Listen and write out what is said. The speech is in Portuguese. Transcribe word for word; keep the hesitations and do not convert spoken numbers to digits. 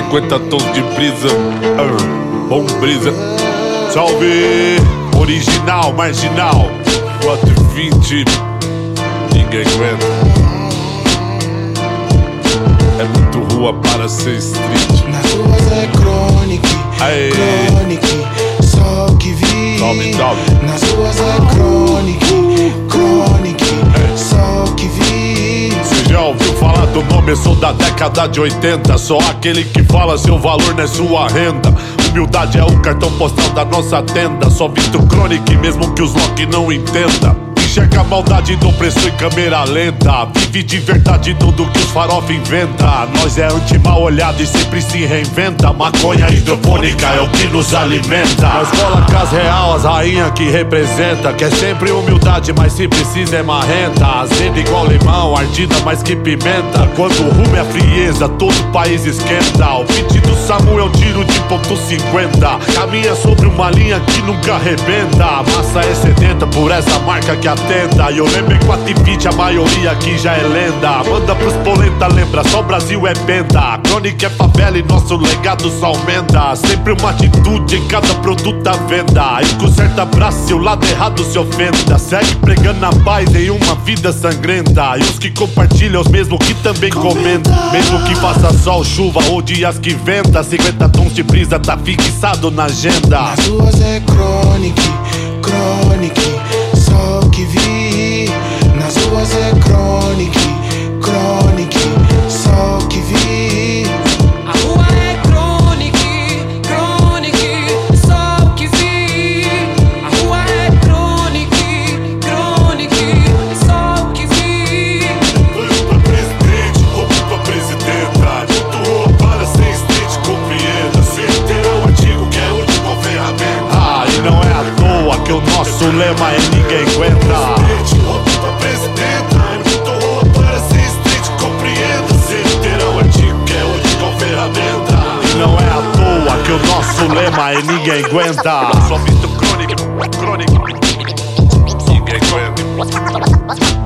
cinquenta tons de brisa. Bom brisa. Salve! Original, marginal. quatro e vinte. Ninguém aguenta. É muito rua para ser street. Nas ruas é crônica, crônica, só o que vi. Salve, salve. Nas ruas é crônica, crônica, só o que vi. Você já ouviu falar do nome? Eu sou da década de oitenta. Só aquele que fala seu valor não é sua renda. Humildade é o cartão postal da nossa tenda. Só visto crônica mesmo que os Loki não entenda. Enxerga a maldade do preço em câmera lenta. Vive de verdade tudo que os farofa inventa. Nós é anti-mal olhado e sempre se reinventa. Maconha hidropônica é o que nos alimenta. Nós cola as real, as rainha que representa. Quer sempre humildade, mas se precisa é marrenta. Azeda igual limão, ardida mais que pimenta. Quando o rumo é a frieza, todo o país esquenta. O beat do Samu é o tiro de ponto cinquenta. Caminha sobre uma linha que nunca arrebenta. A massa é sedenta por essa marca que atenda. E eu lembro em quatro e vinte, a maioria aqui já é lenda. Manda pros polenta, lembra, só o Brasil é benda. A crônica é favela e nosso legado só aumenta. Sempre uma atitude em cada produto à venda. E com certo abraço, se o lado errado se ofenda. Segue pregando a paz em uma vida sangrenta. E os que compartilham, os mesmos que também comentam. Mesmo que faça sol, chuva ou dias que venta, cinquenta tons de brisa tá fixado na agenda. Nas ruas é crônica, crônica, só o que vi. Nas ruas é crônica, crônica, só o que vi. A rua é crônica, crônica, só o que vi. A rua é crônica, crônica, só o que vi. Foi pra presidente, roubo pra presidenta. Muito rua para ser street, compreenda. Certeirão antigo que é última ferramenta. Ah, e não é à toa que o nosso lema é ninguém aguenta. Não é à toa que o nosso lema é ninguém aguenta. Só visto crônica, crônica. Ninguém aguenta.